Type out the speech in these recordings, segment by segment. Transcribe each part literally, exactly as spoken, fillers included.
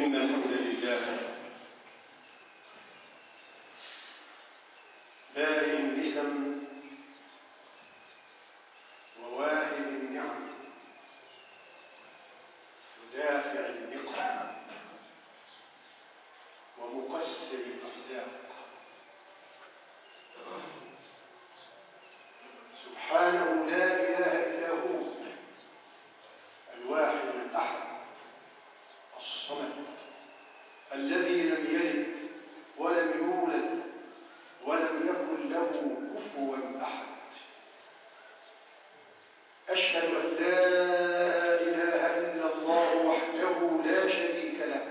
إن الحمد لله بارئ النسم وواهب النعم ودافع النقم ومقسم الأرزاق سبحانه لا إله إلا هو الواحد الأحد الصمد الذي لم يلد ولم يولد ولم يكن له كفوا أحد. أشهد أن لا إله إلا الله وحده لا شريك له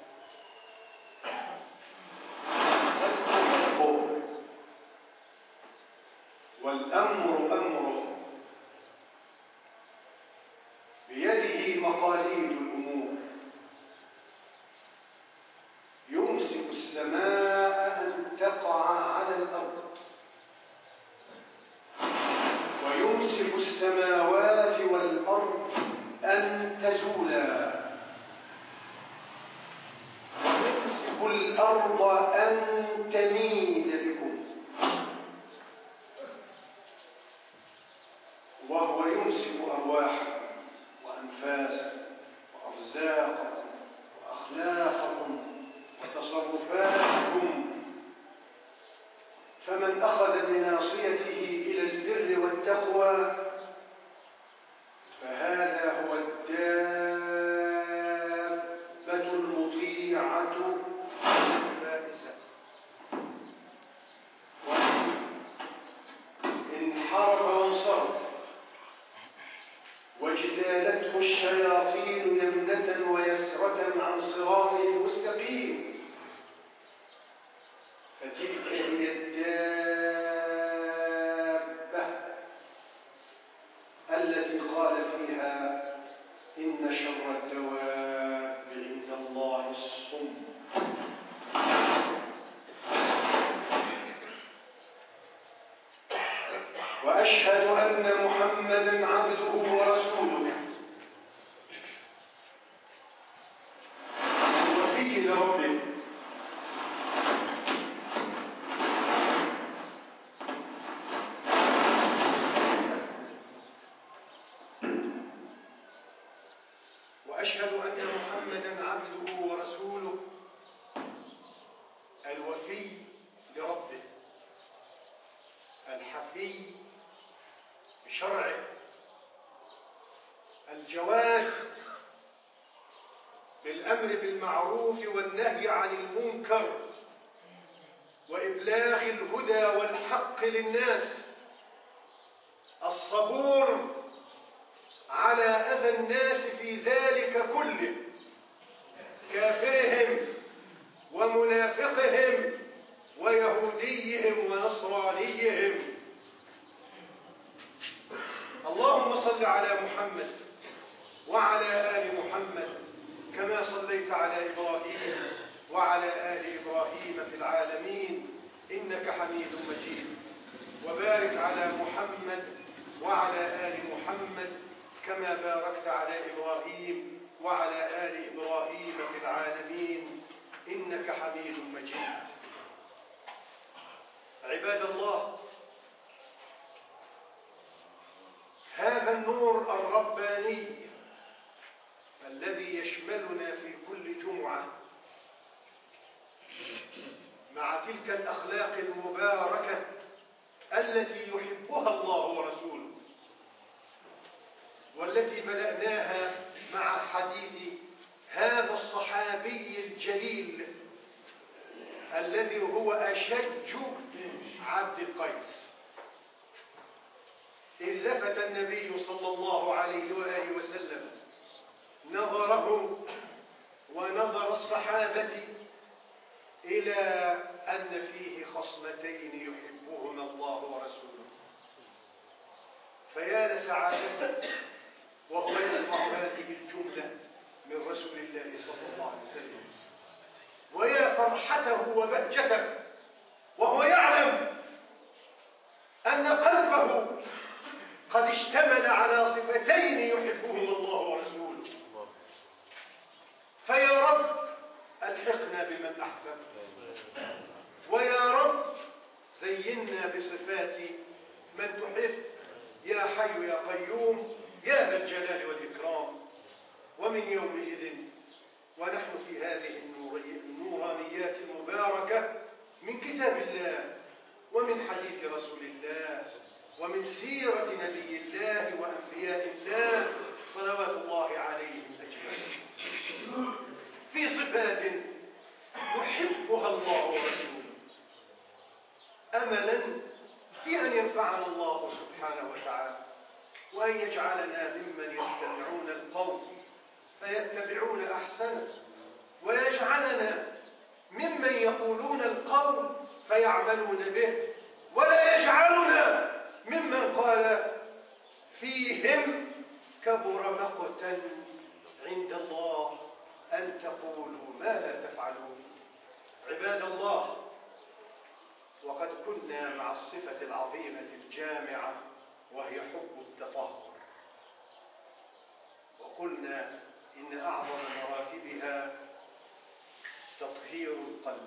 والأمر أمره بيده مقاليد الأمور يمسك السماء أن تقع على الأرض ويمسك السماوات والأرض أن تزولا ويمسك الأرض أن تميد بكم وهو يمسك أرواحكم وأنفاسكم وأرزاقكم وأخلاقكم وتصرفاتكم، فمن أخذ بناصيته إلى البر والتقوى فهذا هو الدابة المطيعة الفائزة، وإن انحرف وانصرف واجتالته الشياطين يمنة ويسرة عن صراط المستقيم فتلك هي الدابة التي قال فيها إن شر الدواب عند الله الصم. وأشهد أن محمدًا عبده ورسوله الوفي لربه وأشهد أن محمدًا عبده ورسوله الوفي لربه الحفي بشرعه الجواد بالأمر بالمعروف والنهي عن المنكر وإبلاغ الهدى والحق للناس الصبور على أذى الناس في ذلك كله كافرهم ومنافقهم ويهوديهم ونصرانيهم. اللهم صل على محمد وعلى آل محمد كما صليت على إبراهيم وعلى آل إبراهيم في العالمين إنك حميد مجيد، وبارك على محمد وعلى آل محمد كما باركت على إبراهيم وعلى آل إبراهيم في العالمين إنك حميد مجيد. عباد الله، هذا النور الرباني الذي يشملنا في كل جمعة مع تلك الأخلاق المباركة التي يحبها الله ورسوله والتي بدأناها مع حديث هذا الصحابي الجليل الذي هو أشج عبد القيس، إذ لفت النبي صلى الله عليه وآله وسلم نظره ونظر الصحابة إلى أن فيه خصلتين يحبهما الله ورسوله، فيا لسعادته وهو يسمع هذه الجملة من رسول الله صلى الله عليه وسلم، ويا فرحته وبهجته وهو يعلم أن قلبه قد اشتمل على صفتين يحبهما الله ورسوله. فيا رب أحببت. ويا رب زينا بصفات من تحب يا حي يا قيوم يا ذا الجلال والإكرام. ومن يومئذ ونحن في هذه النورانيات المباركة من كتاب الله ومن حديث رسول الله ومن سيرة نبي الله وأنبياء الله صلوات الله عليهم أجمعين، في صفات يحبها الله ورسوله، أملا في أن ينفعنا الله سبحانه وتعالى، وأن يجعلنا ممن يستمعون القول فيتبعون أحسنه، ويجعلنا ممن يقولون القول فيعملون به، ولا يجعلنا ممن قال فيهم كبر مقتا عند الله أن تقولوا ما لا تفعلون. عباد الله، وقد كنا مع الصفة العظيمة الجامعة وهي حب التطهر، وقلنا إن أعظم مراتبها تطهير القلب،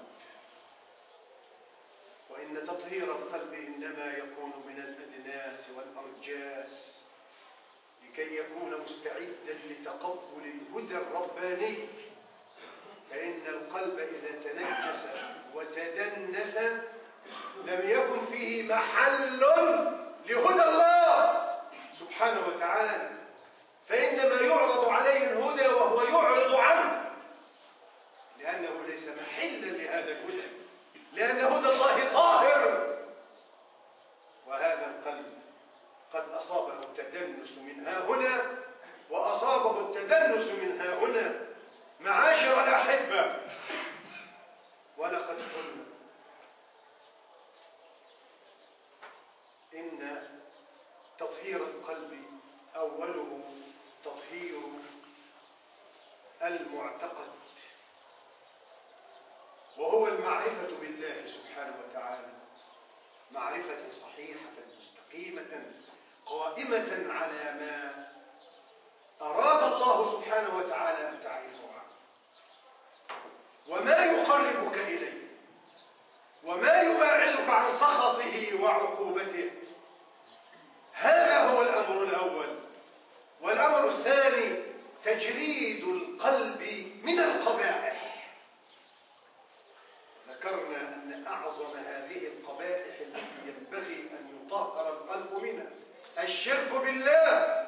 وإن تطهير القلب إنما يكون من الأدناس والأرجاس لكي يكون مستعدا لتقبل الهدى الرباني، فإن القلب إذا تنجس وتدنس لم يكن فيه محل لهدى الله سبحانه وتعالى، فإنما يعرض عليه الهدى وهو يعرض عنه لأنه ليس محلا لهذا الهدى، لأن هدى الله طاهر. وهذا القلب قد أصابه التدنس من ها هنا وأصابه التدنس من ها هنا. معاشر الأحبة، ولقد قلنا إن تطهير القلب أوله تطهير المعتقد، وهو المعرفة بالله سبحانه وتعالى معرفة صحيحة مستقيمة قائمة على ما أراد الله سبحانه وتعالى أن تعرفه عنه، وما يقربك إليه، وما يباعدك عن سخطه وعقوبته. هذا هو الأمر الأول. والأمر الثاني تجريد القلب من القبائح. ذكرنا أن أعظم هذه القبائح التي ينبغي أن يطهر القلب منها الشرك بالله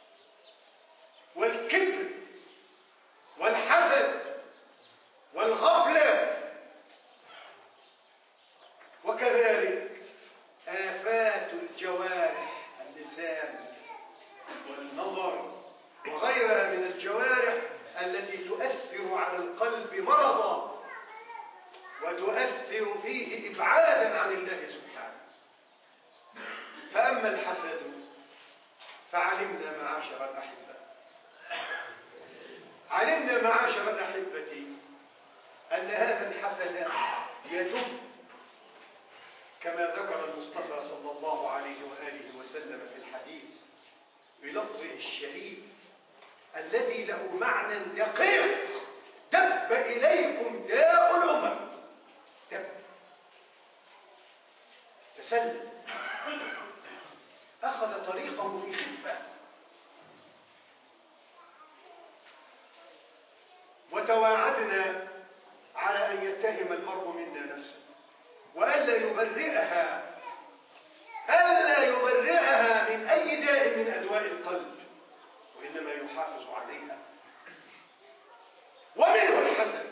والكبر والحسد والغفلة، وكذلك آفات الجوارح، اللسان والنظر وغيرها من الجوارح التي تؤثر على القلب مرضا وتؤثر فيه إبعادا عن الله سبحانه. فأما الحسد فعلمنا معاشر الأحبة علمنا معاشر الأحبة أن هذا الحسد يدب كما ذكر المصطفى صلى الله عليه وآله وسلم في الحديث بلفظه الشريف الذي له معنى دقيق: دب إليكم داء الأمم. دب، تسلل، أخذ طريقه في خفة، وتواعدنا على أن يتهم المرء منا نفسه وألا يبرئها ألا يبرئها من أي داء من أدواء القلب، وإنما يحافظ عليها. ومنه الحسد،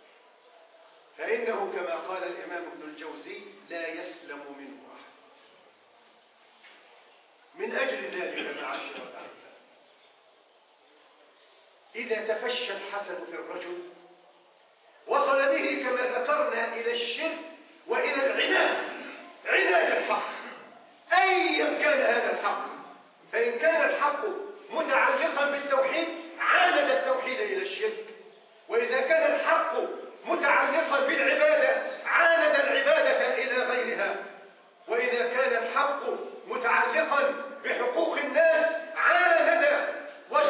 فإنه كما قال الإمام ابن الجوزي لا يسلم منه أحد. من أجل ذلك معاشر الأحبة، إذا تفشى الحسد في الرجل وصل به كما ذكرنا إلى الشرك وإلى العناد، عناد الحق أيا كان هذا الحق. فإن كان الحق متعلقا بالتوحيد عاند التوحيد إلى الشرك، وإذا كان الحق متعلقا بالعبادة عاند العبادة إلى غيرها، وإذا كان الحق متعلقا بحقوق الناس عاند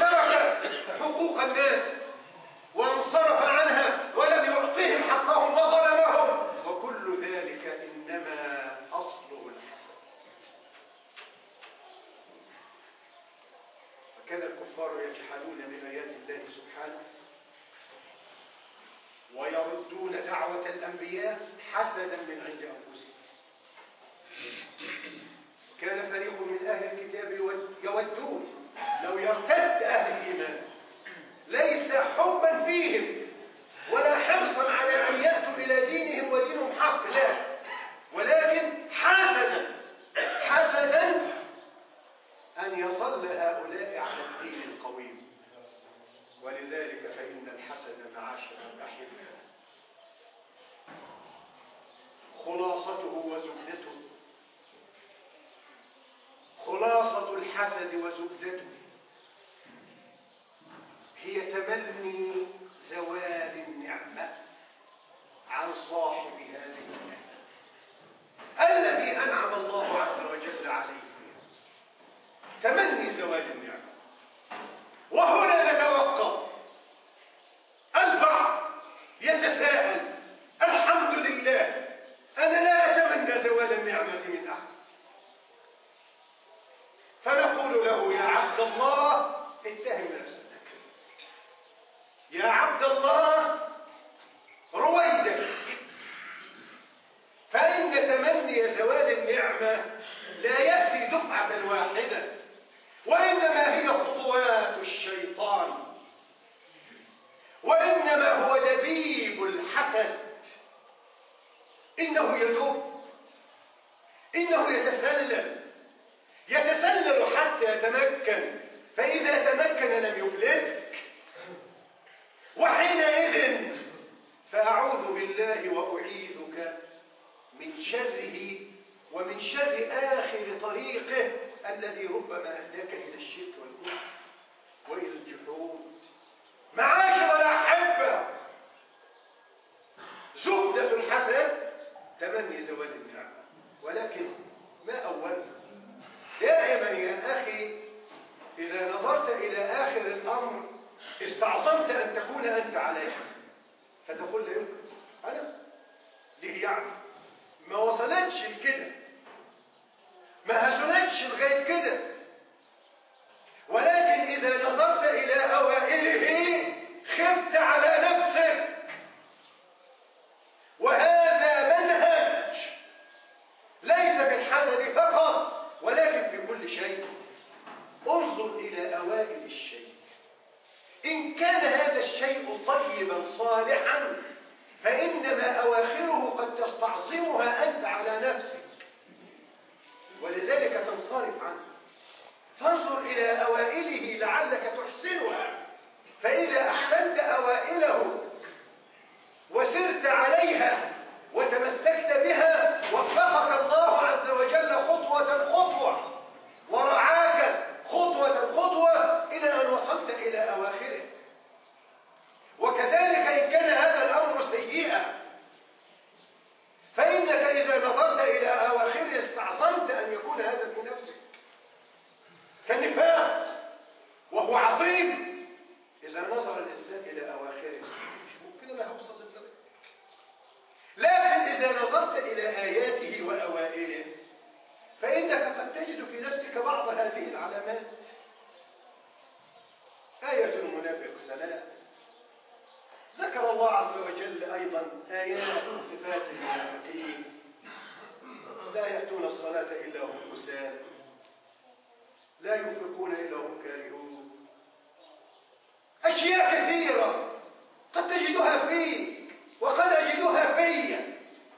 وترك حقوق الناس وانصرف عنها ولم يعطيهم حقهم كان الكفار يجحدون بآيات الله سبحانه ويردون دعوة الأنبياء حسدا من عند أنفسهم. كان فريق من أهل الكتاب يودون لو يرتد أهل الإيمان، ليس حبا فيهم ولا حرصا على أن يأتوا إلى دينهم ودينهم حق، لا، ولكن حسدا حسدا أن يصل هؤلاء على الدين القويم. ولذلك فإن الحسد معاشر الأحبة خلاصته وزبدته، خلاصة الحسد وزبدته هي تمني زوال النعمة عن صاحب هذه النعمة الذي أنعم الله عز وجل عليه، تمني زوال النعمة. وهنا نتوقف. البعض يتساءل: الحمد لله، أنا لا أتمنى زوال النعمة من أحد. فنقول له: يا عبد الله، اتهم نفسك، يا عبد الله رويدك، فإن تمني زوال النعمة لا يأتي دفعة واحدة، وإنما هي خطوات الشيطان، وإنما هو دبيب الحسد. إنه يدب، إنه يتسلل يتسلل حتى يتمكن، فإذا تمكن لم يفلتك، وحينئذ فأعوذ بالله وأعيذك من شره ومن شر آخر طريقه الذي ربما أداك إلى الشرك والكفر وإلى الجحود. معاشر الأحبة، زبدة الحسد تمني زوال النعمة، ولكن ما أولها؟ دائما يا أخي إذا نظرت إلى آخر الأمر استعظمت أن تكون أنت عليه، فتقول لا يمكن أنا ليه يعني؟ ما وصلتش لكده، ما هزلتش لغاية كده. ولكن إذا نظرت إلى أوائله خفت على نفسك. وهذا منهج ليس بالحسد فقط ولكن في كل شيء. انظر إلى أوائل الشيء، إن كان هذا الشيء طيبا صالحا فإنما أواخره قد تستعظمها أنت على نفسك ولذلك تنصرف عنه. فانظر إلى أوائله لعلك تحسنها، فإذا أحسنت أوائله وسرت عليها وتمسكت بها وفقك الله عز وجل خطوة خطوة ورعاك خطوة خطوة إلى أن وصلت إلى أواخره. وكذلك إن كان هذا الأمر سيئا فإنك إذا نظرت إلى أواخره استعظمت أن يكون هذا في نفسك كالنفاق، وهو عظيم. إذا نظر الإنسان إلى أواخره ممكن ما يوصل للدرجة، لكن إذا نظرت إلى آياته وأوائله فإنك قد تجد في نفسك بعض هذه العلامات. آية المنافق ثلاث، ذكر الله عز وجل أيضا آيات صفات المنافقين: لا يأتون الصلاة إلا هم كسالى، لا ينفقون إلا هم كارهون. أشياء كثيرة قد تجدها فيك وقد أجدها في.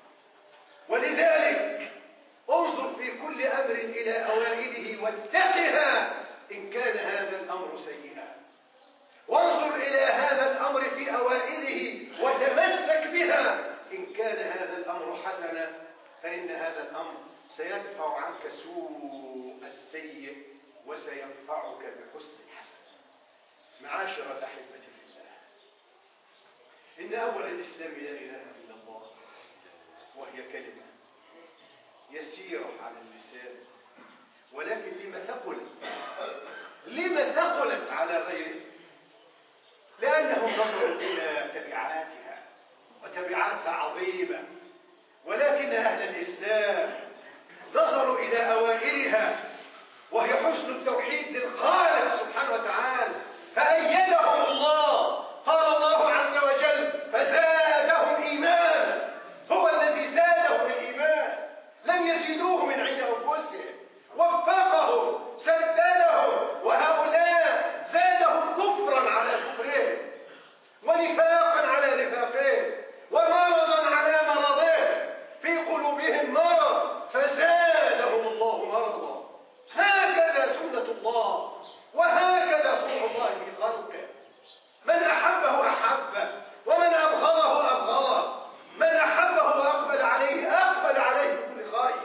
ولذلك انظر في كل أمر إلى أوائله واتقها إن كان هذا الأمر سيئا، وانظر إلى هذا الأمر في أوائله وتمسك بها إن كان هذا الأمر حسنا، فإن هذا الأمر سيدفع عنك سوء السيء وسينفعك بحسن الحسن. معاشر الأحبة في الله، إن أول الإسلام لا إله إلا الله، وهي كلمة يسيرة على اللسان، ولكن لما ثقلت لما ثقلت على غيره؟ لأنهم نظروا إلى تبعاتها وتبعاتها عظيمة، ولكن أهل الإسلام نظروا إلى أوائلها وهي حسن التوحيد للخالق سبحانه وتعالى، فأيدهم الله. قال الله عز وجل: فزادهم إيمانا. هو الذي زادهم الإيمان، لم يزيدوه من عند أنفسهم، وفقهم، سددهم. وهؤلاء زادهم كفرا على كفرهم، ونفاقا على نفاقهم، ومرضا على مرضهم، في قلوبهم مرض فزادهم الله مرضا. هكذا سنة الله، وهكذا صنع الله في خلقه. من أحبه أحبه، ومن أبغضه أبغضه. من أحبه وأقبل عليه أقبل عليه بكل خير،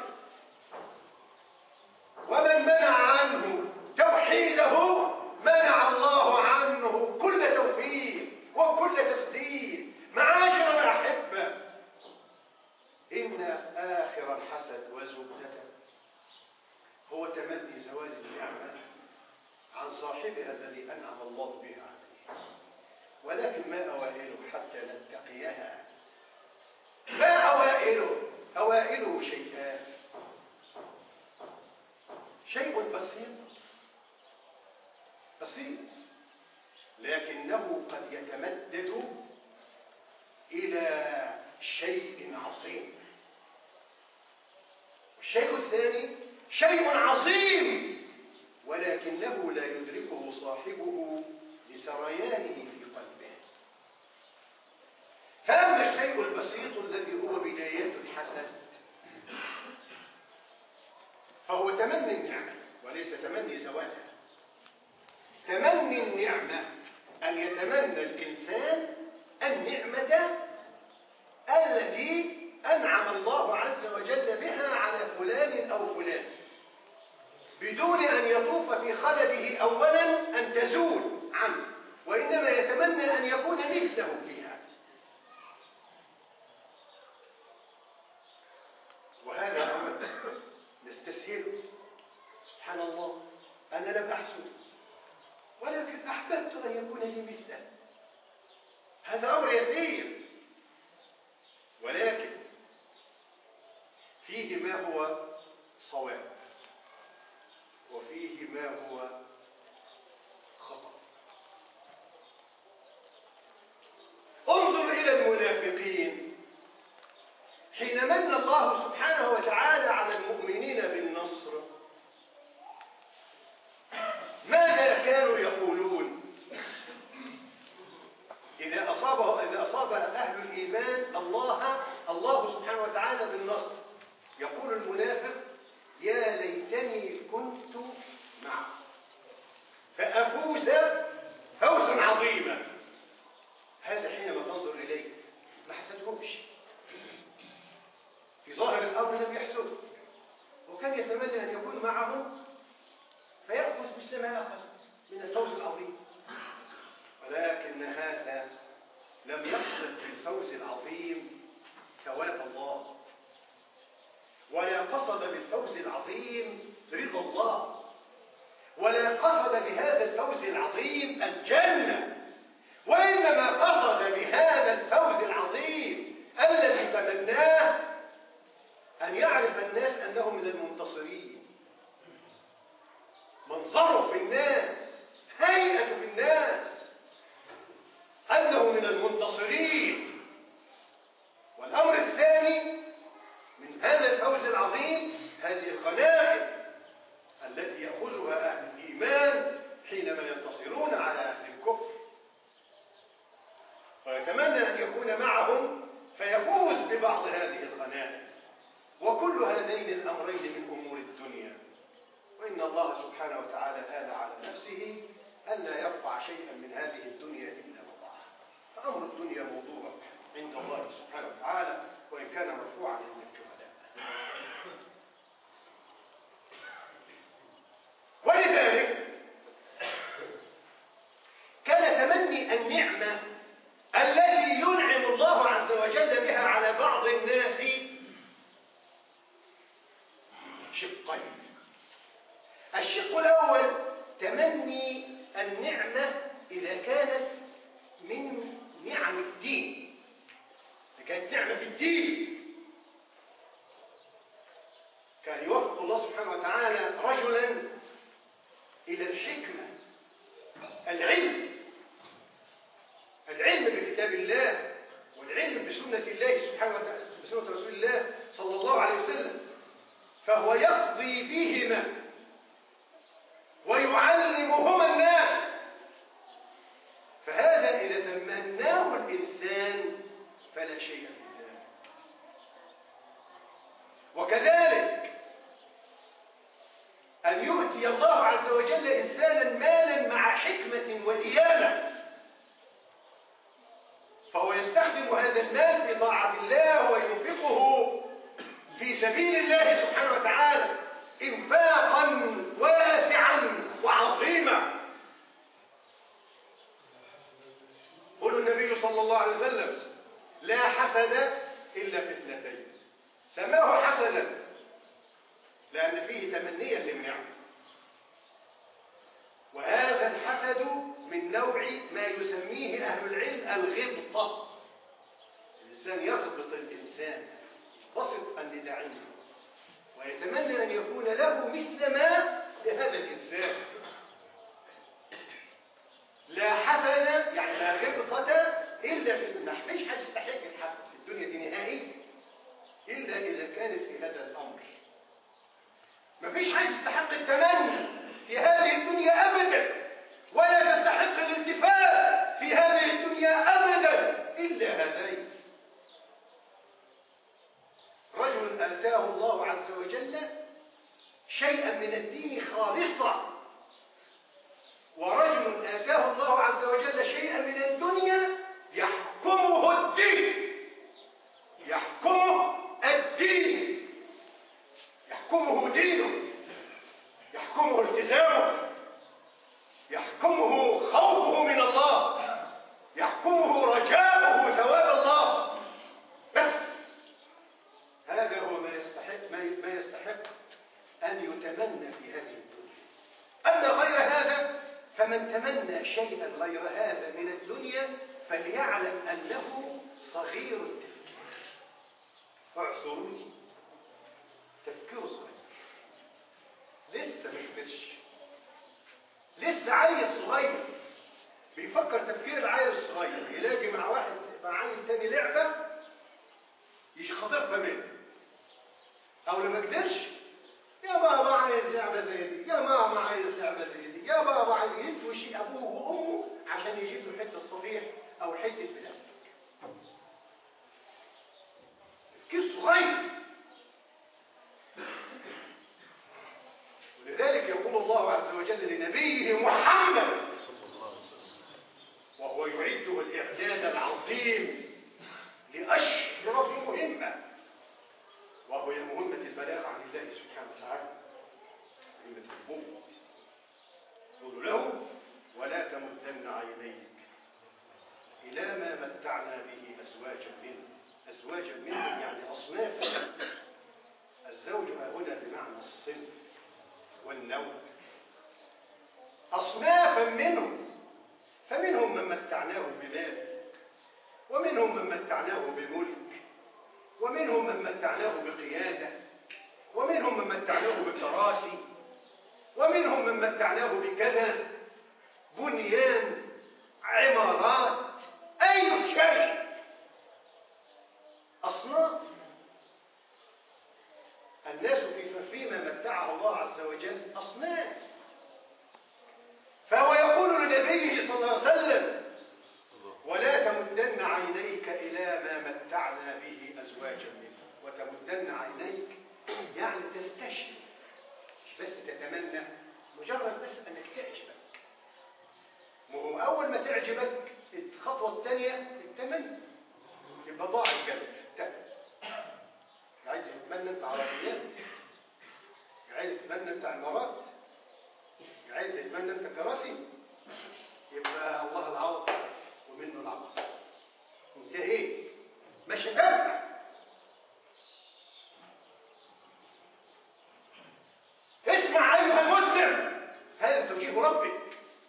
ومن منع عنه توحيده منع الله عنه كل توفيق وكل تسديد. معاشر الأحبة، إن آخر الحسد وزبدته هو تمني زوال النعمة عن صاحبها الذي أنعم الله به عليه، ولكن ما أوائله حتى نتقيها. ما أوائله؟ أوائله شيئان: شيء بسيط بسيط لكنه قد يتمدد إلى شيء عظيم. والشيء الثاني شيء عظيم ولكنه لا يدركه صاحبه لسريانه في قلبه. فأما الشيء البسيط الذي هو بدايات الحسد فهو تمني النعمة وليس تمني زوالها. تمني النعمة أن يتمنى الإنسان النعمة التي أنعم الله عز وجل بها على فلان أو فلان، بدون أن يطوف في خلده أولا أن تزول عنه، وإنما يتمنى أن يكون مثله فيها. وهذا أمر نستسهله. سبحان الله، أنا لم أحسد ولكن أحببت أن يكون لي مثله. هذا أمر يسير، ولكن فيه ما هو صواب وفيه ما هو خطأ. انظر إلى المنافقين حين من الله سبحانه وتعالى على المؤمنين بالنصر، ماذا كانوا يقولون إذا أصابه إذا أصاب أهل الإيمان الله الله سبحانه وتعالى بالنصر؟ يقول المنافق: يا ليتني كنت معه فأفوز فوزا عظيما. هذا حينما تنظر إليه ما حسدهمش، في ظاهر الأمر لم يحسده، وكان يتمنى أن يكون معهم فيأخذ مثل ما أخذ من الفوز العظيم. ولكن هذا لم يقصد بالفوز العظيم ثواب الله، ولا قصد بالفوز العظيم رضا الله، ولا قصد بهذا الفوز العظيم الجنة، وإنما قصد بهذا الفوز العظيم الذي تمناه أن يعرف الناس أنه من المنتصرين، منظره في الناس، هيئته في الناس، أنه من المنتصرين. والأمر الثاني من هذا الفوز العظيم هذه الغنائم التي يأخذها أهل الإيمان حينما ينتصرون على أهل الكفر، ويتمنى أن يكون معهم فيفوز ببعض هذه الغنائم. وكل هذين الأمرين من أمور الدنيا، وإن الله سبحانه وتعالى آل على نفسه ألا يرفع شيئا من هذه الدنيا إلا وضعه. فأمر الدنيا موضوع عند الله سبحانه وتعالى وإن كان مرفوعا عند الجهلاء. ولذلك كان تمني النعمة التي ينعم الله عز وجل بها على بعض الناس شقين. الشق الأول تمني النعمة إذا كانت من نعم الدين، إذا كانت نعمة في الدين كان يوفق الله سبحانه وتعالى رجلا إلى الحكمة، العلم، العلم بكتاب الله والعلم بسنة الله سبحانه وتعالى، بسنة رسول الله صلى الله عليه وسلم، فهو يقضي بهما ويعلمهما الناس. فهذا إذا تمناه الإنسان فلا شيء في ذلك. وكذلك أن يؤتي الله عز وجل إنسانا مالا مع حكمة وديانة، فهو يستخدم هذا المال في طاعة الله وينفقه في سبيل الله سبحانه وتعالى إنفاقا واسعا وعظيما. قال النبي صلى الله عليه وسلم: لا حسد إلا في اثنتين. سماه حسدا لأن فيه تمنيا للنعم، وهذا الحسد من نوع ما يسميه أهل العلم الغبطة. الإنسان يغبط الإنسان بسط لداعيه ويتمنى أن يكون له مثل ما لهذا الإنسان. لا حسد يعني لا غبطة إلا في النحو. مفيش حد يستحق الحسد في الدنيا دي نهائيا إلا إذا كانت في هذا الأمر. مفيش حد يستحق التمني في هذه الدنيا أبدا، ولا تستحق الالتفات في هذه الدنيا أبدا إلا هذين: رجل آتاه الله عز وجل شيئا من الدين خالصا، ورجل آتاه الله عز وجل شيئا من الدنيا يحكمه الدين، يحكمه الدين، يحكمه دينه، يحكمه التزامه، يحكمه خوفه من الله، يحكمه رجاؤه ثواب الله. بس هذا هو ما يستحق ما يستحق أن يتمنى في هذه الدنيا. أما غير هذا فمن تمنى شيئا غير هذا من الدنيا فليعلم أنه صغير التفكير. اعذروني، تفكيره صغير، لسه ما كبرش، لسه عيل صغير بيفكر تفكير العيل الصغير. يلاقي مع واحد مع عيل تاني لعبة يجي خاطفها منه، او لما قدرش: يا بابا عايز لعبة زي دي، يا ماما عايز لعبة زي دي، يا بابا عايز يدوش ابوه وامه عشان يجيب له حتة صفيح او حتة بلاستيك. تفكير صغير. ولذلك يقول الله عز وجل لنبيه محمد وهو يعده الإعداد العظيم لأشرف مهمة، وهو مهمة البلاغ عن الله سبحانه وتعالى، مهمة النبوة. يقول له: ولا تمدن عينيك إلى ما متعنا به أزواجا منهم. أزواجا منهم يعني أصنافا. الزوج هنا بمعنى الصنف والنوع. أصنافا منهم، فمنهم من متعناه بمال، ومنهم من متعناه بملك، ومنهم من متعناه بقيادة، ومنهم من متعناه بكراسي، ومنهم من متعناه بكذا بنيان، عمارات، أي شيء. أصناف. الناس فيما متعه الله عز وجل أصناف. فهو يقول لنبيه صلى الله عليه وسلم: ولا تمدن عينيك إلى ما متعنا به أزواجا منه. وتمدن عينيك يعني تستشرف، مش بس تتمنى، مجرد بس أنك تعجبك. وهو أول ما تعجبك الخطوة الثانية التمني، يبقى ضاع القلب. عايز تتمنى انت عربيات، عايز تتمنى انت عمارات، عايز تتمنى انت كراسي، يبقى الله العوض ومنه العوض. انتهيت، مش هتنفع. اسمع ايها المسلم، هذا توجيه ربك.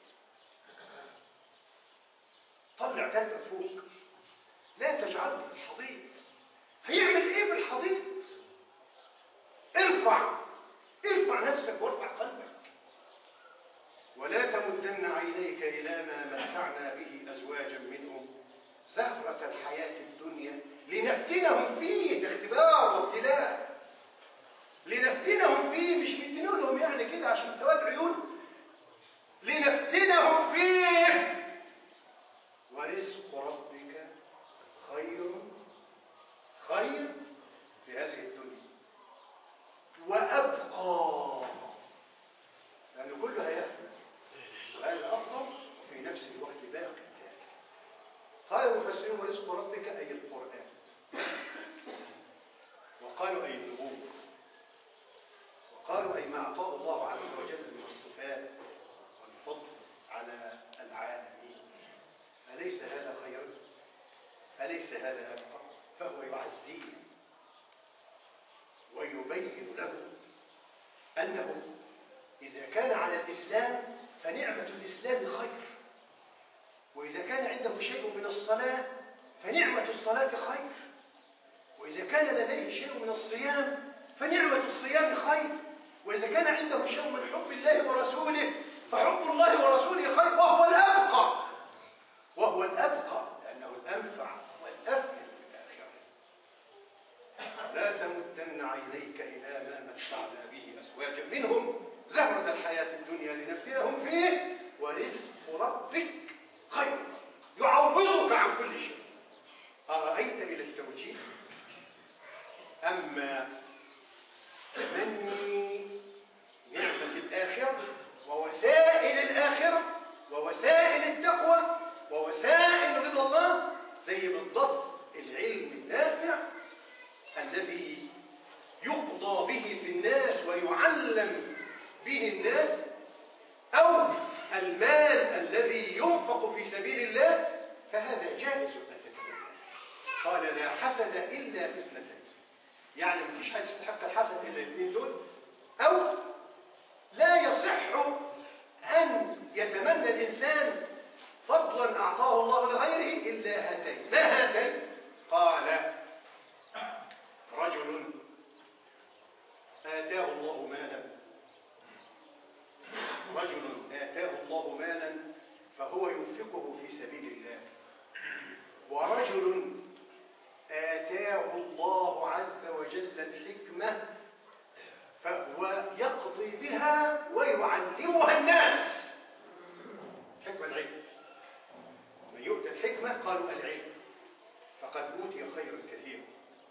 طلع قلبك فوق، لا تجعله في الحضيض. هيعمل ايه بالحضيض؟ ارفع ارفع نفسك وارفع قلبك. ولا تمدن عينيك إلى ما متعنا به أزواجا منهم زهرة الحياة الدنيا لنفتنهم فيه. ده اختبار وابتلاء، لنفتنهم فيه، مش مدينوا لهم يعني كده عشان سواد عيون، لنفتنهم فيه. ورزق ربك خير خير في هذه الدنيا وأبقى، لأنه يعني كله هيفنى وهذا أفضل وفي نفس الوقت باقي. قال المفسرون ورزق ربك أي القرآن، وقالوا أي النبوة، وقالوا أي ما أعطاه الله عز وجل من الصفات والفضل على العالمين. أليس هذا خير؟ أليس هذا أبقى؟ فهو يعزيه ويبين له أنه إذا كان على الإسلام فنعمة الإسلام خير، وإذا كان عنده شيء من الصلاة فنعمة الصلاة خير، وإذا كان لديه شيء من الصيام فنعمة الصيام خير، وإذا كان عنده شيء من حب الله ورسوله فحب الله ورسوله خير، وهو الأبقى، وهو الأبقى لأنه الأنفع والأفضل في الآخرة. لا تمدن عينيك إلى ما متعنا به أزواجا منهم زهرة الحياة الدنيا لنفتنهم فيه ورزق ربك خير يعوضك عن كل شيء. أرأيت إلى التوجيه؟ أما تمني نعمة الآخرة ووسائل الآخرة ووسائل التقوى ووسائل رضا الله زي بالضبط العلم النافع الذي يقضى به في الناس ويعلم به الناس، أو المال الذي ينفق في سبيل الله، فهذا جائز أن تتمنى. قال لا حسد إلا في اثنتين، يعني مفيش حد يستحق الحسد إلا الاثنين دول، أو لا يصح أن يتمنى الإنسان فضلا أعطاه الله لغيره إلا هاتين. ما هاتين؟ قال رجل آتاه الله مالا، رجل آتاه الله مالا فهو ينفقه في سبيل الله، ورجل آتاه الله عز وجل الحكمة فهو يقضي بها ويعلمها الناس. حكمة العلم، من يؤتى الحكمة قالوا العلم فقد أوتي خيرا كثيرا.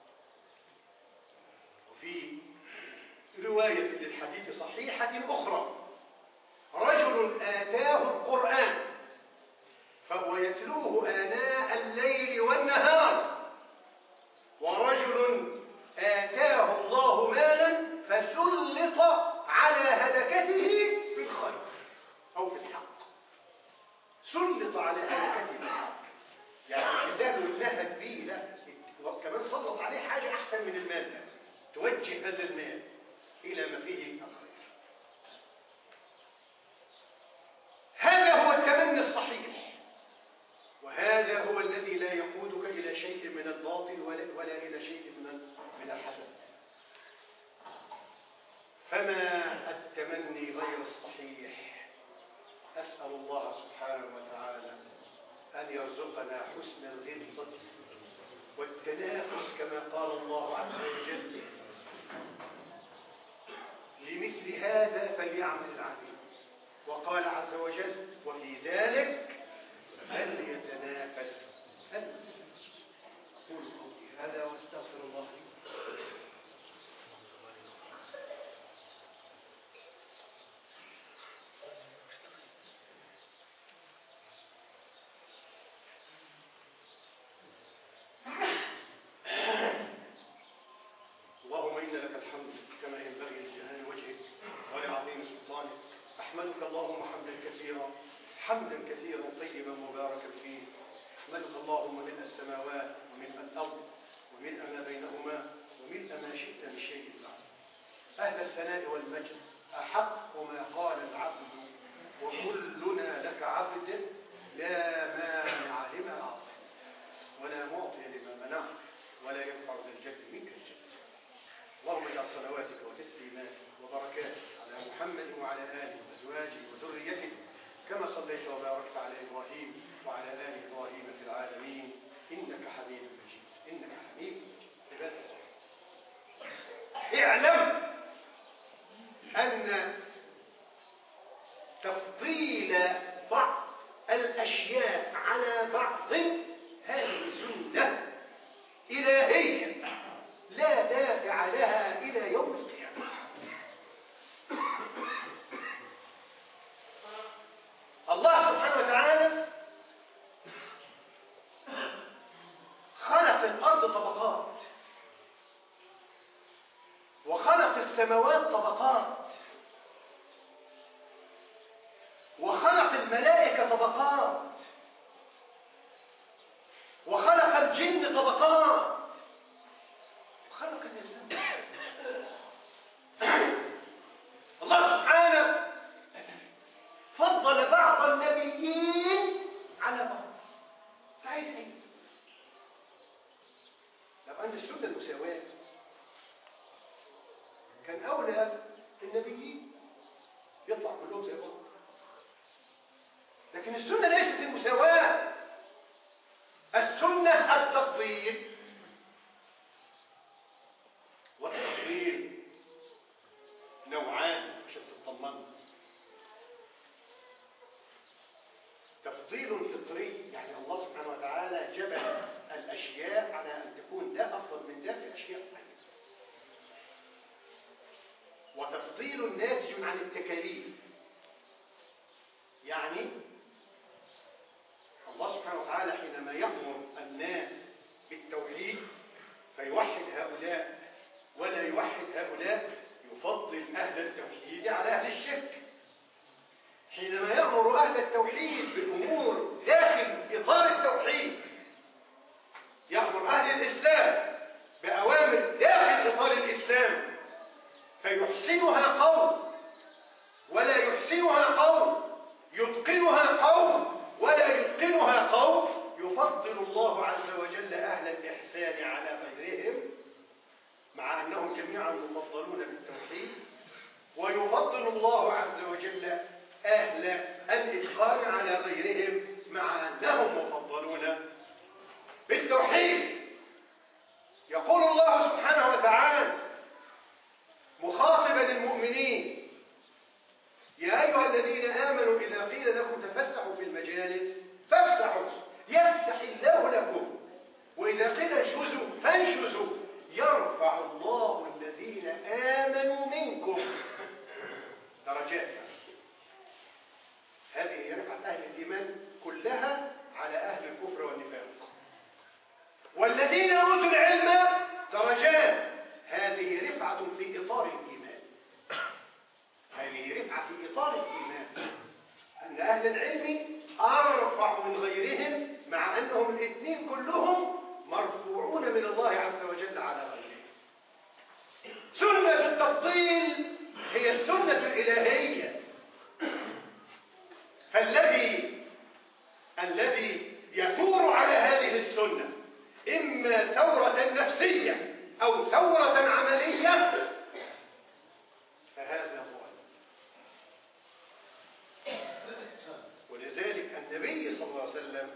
وفي رواية للحديث صحيحة أخرى رجل آتاه القرآن فهو يتلوه آناء الليل والنهار، ورجل آتاه الله مالا فسلط على هلكته في الخير أو في الحق. سلط على هلكته بالحق، يعني مش اداله النهد بيه، لا، كمان سلط عليه حاجة أحسن من المال ده، توجه هذا المال إلى ما فيه الخير. هذا هو التمني الصحيح، وهذا هو الذي لا يقودك إلى شيء من الباطل ولا, ولا إلى شيء من من الحسد. فما التمني غير الصحيح؟ أسأل الله سبحانه وتعالى أن يرزقنا حسن الغبطة والتنافس كما قال الله عز وجل لمثل هذا فليعمل العاملون، وقال عز وجل وفي ذلك فليتنافس المتنافسون. أقول قولي هذا واستغفر الله لي. اللهم إن لك الحمد كما ينبغي لجلال وجهك ولعظيم سلطانك. أحمدك اللهم حمدا كثيرا حمدا كثيرا طيبا مباركا فيه. أحمدك اللهم ملء السماوات وملء الأرض وملء ما بينهما وملء ما شئت من شيء بعد. أهل الثناء والمجد أحق ما قال العبد وكلنا لك عبد لا مانع لما أعطيت ولا معطي لما منعت ولا ينفع ذا الجد منك الجد. اللهم اجعل صلواتك وتسليماتك وبركاتك على محمد وعلى آله وأزواجه وذريته صليت وباركت على إبراهيم وعلى آل إبراهيم في العالمين إنك حميد مجيد. إنك حميد مجيد. عباد الله، اعلم أن تفضيل بعض الأشياء على بعض هذه سنة إلهية لا دافع لها إلى يوم القيامة. الله سبحانه وتعالى خلق الأرض طبقات وخلق السماوات طبقات وخلق الملائكة طبقات وخلق الجن طبقات وخلق الإنسان. الله سبحانه فضل بعض النبيين على بعض. فعايز ايه؟ لو أن السنة المساواة كان أولى النبيين يطلع كلهم زي بعض، لكن السنة ليست المساواة، السنة التفضيل. والتفضيل نوعان عشان تطمنوا. تفضيل فطري، يعني الله سبحانه وتعالى جبل الأشياء على أن تكون ده أفضل من ده في أشياء معينة. وتفضيل ناتج عن التكاليف، يعني الله سبحانه وتعالى حينما يأمر الناس بالتوحيد فيوحد هؤلاء ولا يوحد هؤلاء، يفضل أهل التوحيد على أهل الشرك. حينما يأمر أهل التوحيد بالأمور داخل إطار التوحيد، يأمر أهل الإسلام بأوامر داخل إطار الإسلام فيحسنها قوم ولا يحسنها قوم، يتقنها قوم ولا يتقنها قوم، يفضل الله عز وجل أهل الإحسان على غيرهم مع أنهم جميعا مفضلون بالتوحيد، ويفضل الله عز وجل أهل الإتقان على غيرهم مع أنهم مفضلون بالتوحيد. يقول الله سبحانه وتعالى مخاطبا المؤمنين: يا أيها الذين آمنوا إذا قيل لكم تفسحوا في المجالس فافسحوا يفسح الله لكم، وإذا قيل انشزوا فانشزوا يرفع الله الذين آمنوا منكم درجات. هذه يرفع أهل الإيمان كلها على أهل الكفر والنفاق. والذين أوتوا العلم درجات، هذه رفعة في إطار الإيمان. هذه رفعة في إطار الإيمان، أن أهل العلم أرفع من غيرهم مع أنهم الاثنين كلهم مرفوعون من الله عز وجل على غيرهم. سنة التفضيل هي السنة الإلهية. فالذي الذي يثور على هذه السنة إما ثورة نفسية أو ثورة عملية فهذا هو. ولذلك النبي صلى الله عليه وسلم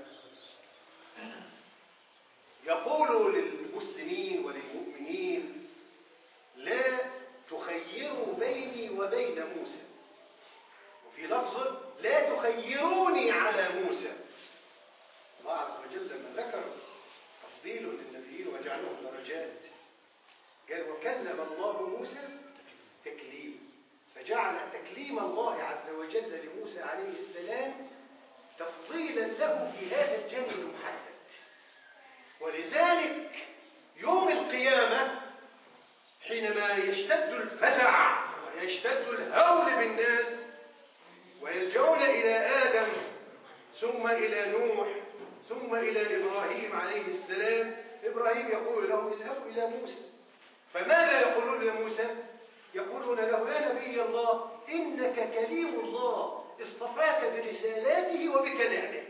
يقول للمسلمين وللمؤمنين: لا تخيروا بيني وبين موسى. وفي لفظ: لا تخيروني على موسى. الله عز وجل لما ذكر تفضيل للنبيين وجعلهم درجات قال: وكلم الله موسى تكليما، فجعل تكليم الله عز وجل لموسى عليه السلام تفضيلا له في هذا الجانب المحدد. ولذلك يوم القيامة حينما يشتد الفزع ويشتد الهول بالناس ويلجؤون إلى آدم ثم إلى نوح ثم إلى إبراهيم عليه السلام، إبراهيم يقول له: اذهبوا إلى موسى. فماذا يقولون لموسى؟ يقولون له: يا نبي الله، إنك كليم الله اصطفاك برسالاته وبكلامه.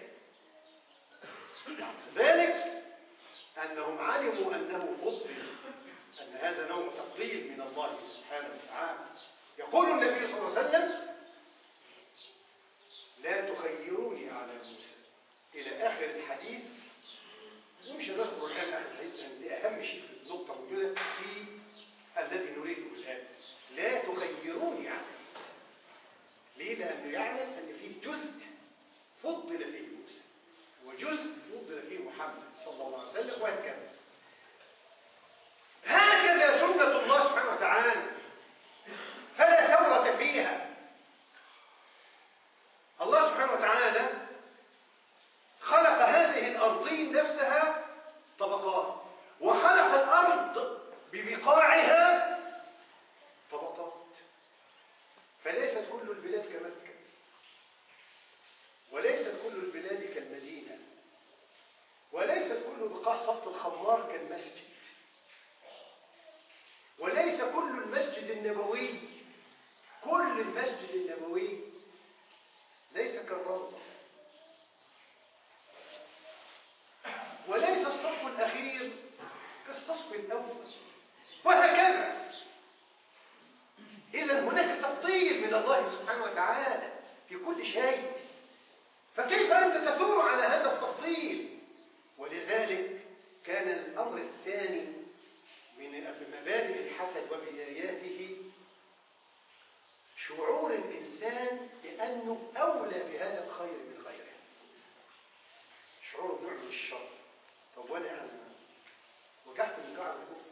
ذلك أنهم علموا أنه فضل، أن هذا نوع تفضيل من الله سبحانه وتعالى. يقول النبي صلى الله عليه وسلم: لا تخيروا آخر الحديث، ومش هنذكر الآن آخر الحديث لأن دي أهم شيء في النقطة موجودة في الذي نريده الآن. لا تغيروني عن موسى. ليه؟ لأنه يعلم أن فيه جزء فضل فيه موسى وجزء فضل فيه محمد صلى الله عليه وسلم، وهكذا. هكذا سنة الله سبحانه وتعالى، فلا ثورة فيها. الله سبحانه وتعالى خلق هذه الأرضين نفسها طبقات، وخلق الأرض ببقاعها طبقات. فليست كل البلاد كمكة، وليست كل البلاد كالمدينة، وليست كل بقاع صفت الخمار كالمسجد، وليس كل المسجد النبوي كل المسجد النبوي ليس كالروضة، وليس الصف الأخير كالصف الأول، وهكذا. إذا هناك تفضيل من الله سبحانه وتعالى في كل شيء، فكيف أنت تثور على هذا التفضيل؟ ولذلك كان الأمر الثاني من مبادئ الحسد وبداياته شعور الإنسان بأنه أولى بهذا الخير من غيره، شعور نوع من الشر. طب وأنا أنا وجعت من جعل الجوع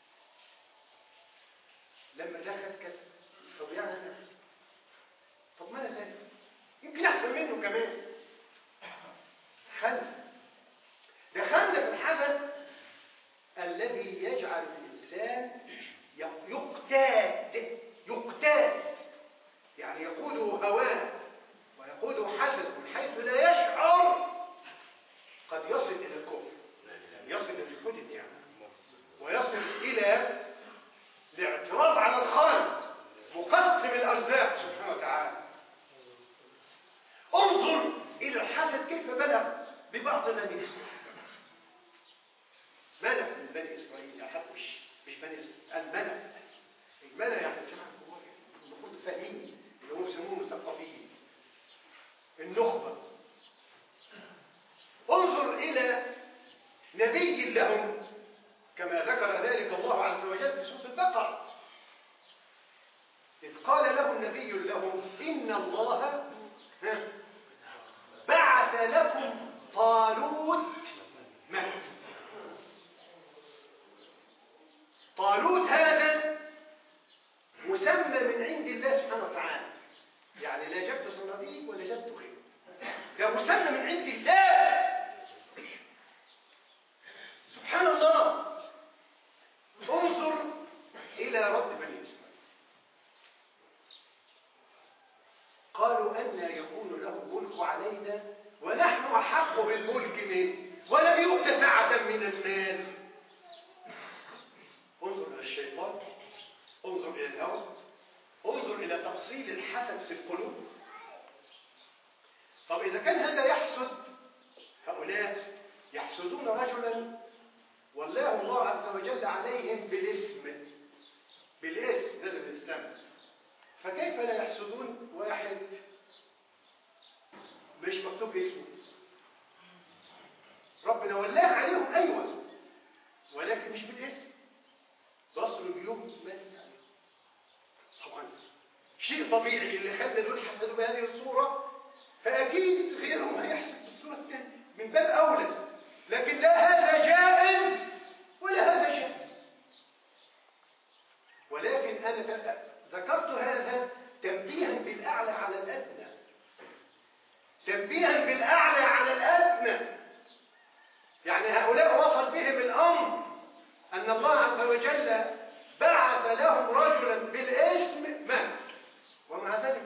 لما ده خد كذا، طب يعني أنا طب ما أنا زي يمكن أحسن منه كمان. خلف ده خلف الحسد الذي يجعل الإنسان يقتاد يقتاد يعني يقوده هواه ويقوده حسد من حيث لا يشعر، قد يصل إلى الكفر، يصل إلى الحدود يعني، ويصل إلى الاعتراض على الخالق مقسم الأرزاق سبحانه وتعالى. انظر إلى الحسد كيف بلغ ببعض بني إسرائيل. ملك من بني إسرائيل يا حد، مش مش بني إسرائيل، الملك. الملك يعني جماعة كبار المفروض فاهمين اللي هم يسموهم مثقفين، النخبة. انظر إلى نبي لهم كما ذكر ذلك الله عز وجل في سورة البقرة، إذ قال لهم نبي لهم إن الله بعث لكم طالوت ملك. طالوت هذا مسمى من عند الله سبحانه وتعالى، يعني لا جبت صناديق ولا جبت خير، ده مسمى من عند الله سبحان الله. انظر إلى رد بني إسرائيل، قالوا أن يكون له ملك علينا ونحن أحق بالملك منه ولم يؤت سعة من المال. انظر إلى الشيطان، انظر إلى الهوى، انظر إلى تفصيل الحسد في القلوب. طب إذا كان هذا يحسد، هؤلاء يحسدون رجلا والله الله عز وجل عليهم بالاسم، بالاسم لازم الاسم، فكيف لا يحسدون واحد مش مكتوب اسمه؟ ربنا ولاه عليهم أيوة، ولكن مش بالاسم، بصروا اليوم مات عليهم. طبعا شيء طبيعي اللي خلى دول حسدوا بهذه الصورة، فأكيد غيرهم هيحسد بالصورة الثانية من باب أولى، لكن لا هذا جائز ولا هذا جائز. ولكن أنا ذكرت هذا تنبيها بالأعلى على الأدنى، تنبيها بالأعلى على الأدنى. يعني هؤلاء وصل بهم الأمر أن الله عز وجل بعث لهم رجلا بالاسم مات، ومع ذلك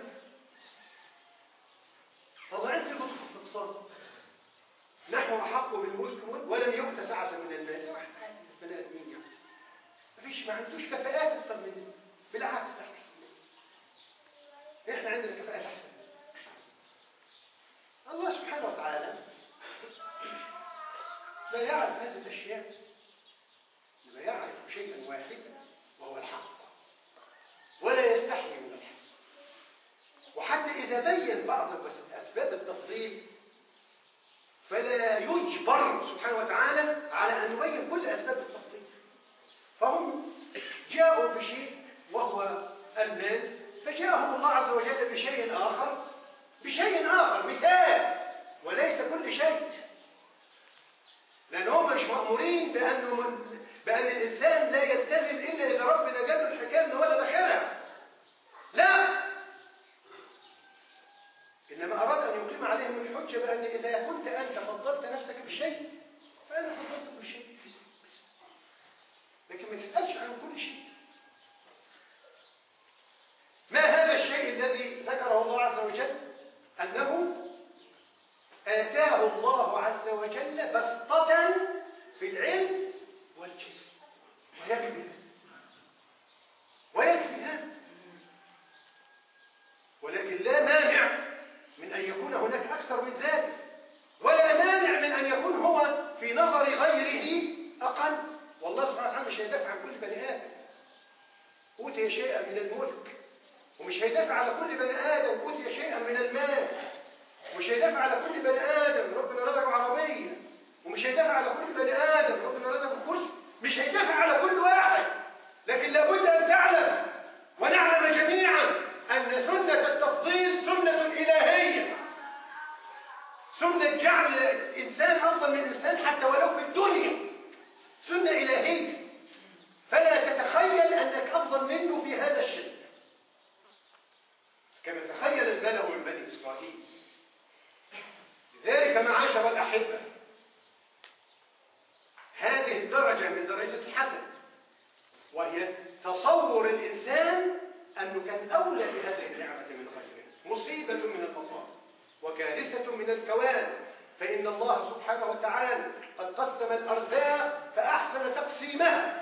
فضعت لهم الاقتصاد، نحن أحق بالملك ولم يؤت سعة من المال. واحد بني آدمين يعني مفيش، ما عندوش كفاءات أكثر مننا، بالعكس احنا عندنا كفاءات أحسن. الله سبحانه وتعالى لا يعرف هذه الأشياء، لا يعرف شيئا واحدا وهو الحق، ولا يستحي من الحق. وحتى إذا بين بعض أسباب التفضيل فلا يجبر سبحانه وتعالى على أن يبين كل أسباب التفضيل. فهم جاءوا بشيء وهو المال، فجاءهم الله عز وجل بشيء آخر بشيء آخر مثال وليس كل شيء، لأنهم مش مأمورين بأنه بأن الإنسان لا يلتزم إلا إذا ربنا جاب له الحكاية من ولا دخلها، لا، إنما أراد أن يقيم عليهم الحجة بأن إذا كنت أنت فضلت نفسك بشيء فأنا فضلت بشيء، لكن ما تسألش عن كل شيء. ما هذا الشيء الذي ذكره الله عز وجل؟ أنه آتاه الله عز وجل بسطة في العلم والجسم، ويكفي ويكفي هذا، ولكن لا مانع من أن يكون هناك أكثر من ذلك، ولا مانع من أن يكون هو في نظر غيره أقل. والله سبحانه وتعالى مش هيدافع عن كل بني آدم أوتي شيئا من الملك، ومش هيدافع على كل بني آدم أوتي شيئا من المال، مش هيدافع على كل بني آدم ربنا رزقه عربية، ومش هيدافع على كل بني آدم ربنا رزقه كرسي، مش هيدافع على كل واحد. لكن لابد أن تعلم ونعلم جميعا أن سنة التفضيل سنة إلهية، سنة جعل الإنسان أفضل من الإنسان حتى ولو في الدنيا، سنة إلهية، فلا تتخيل أنك أفضل منه في هذا الشيء كما تخيل الملأ من بني إسرائيل. لذلك معاشر الأحبة هذه الدرجة من درجة الحسد، وهي تصور الإنسان أنه كان أولى بهذه النعمة من غيره، مصيبة من المصائب وكارثة من الكوارث، فإن الله سبحانه وتعالى قد قسم الأرزاق فأحسن تقسيمها،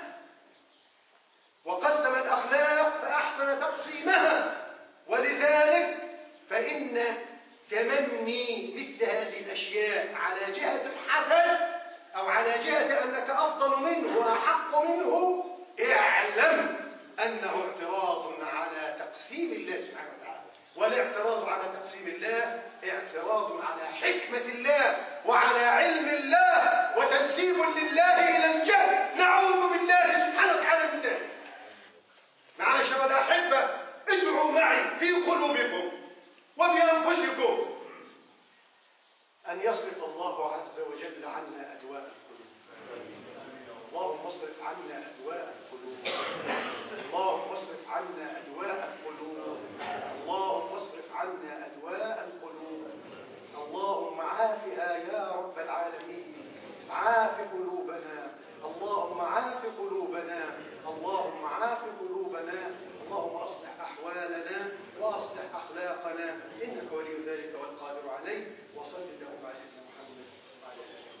وقسم الأخلاق فأحسن تقسيمها، ولذلك فإن تمني مثل هذه الأشياء على جهة الحسد أو على جهة أنك أفضل منه وأحق منه، اعلم أنه اعتراض على تقسيم الله سبحانه وتعالى، والاعتراض على تقسيم الله اعتراض على حكمة الله وعلى علم الله وتنسيب لله إلى الجهل، نعوذ بالله سبحانه وتعالى من ذلك. معاشر الأحبة ادعوا معي في قلوبكم وبأنفسكم أن يصرف الله عز وجل عنا أدواء القلوب. اللهم اصرف عنا أدواء القلوب، اللهم اصرف عنا أدواء القلوب، اللهم اصرف عنا أدواء القلوب، اللهم عافها يا رب العالمين، عاف قلوبنا، اللهم عاف قلوبنا، اللهم عاف قلوبنا، اللهم أصلح أحوالنا وأصلح أخلاقنا، إنك ولي ذلك والقادر عليه. وصل اللهم على سيدنا محمد وعلى آله.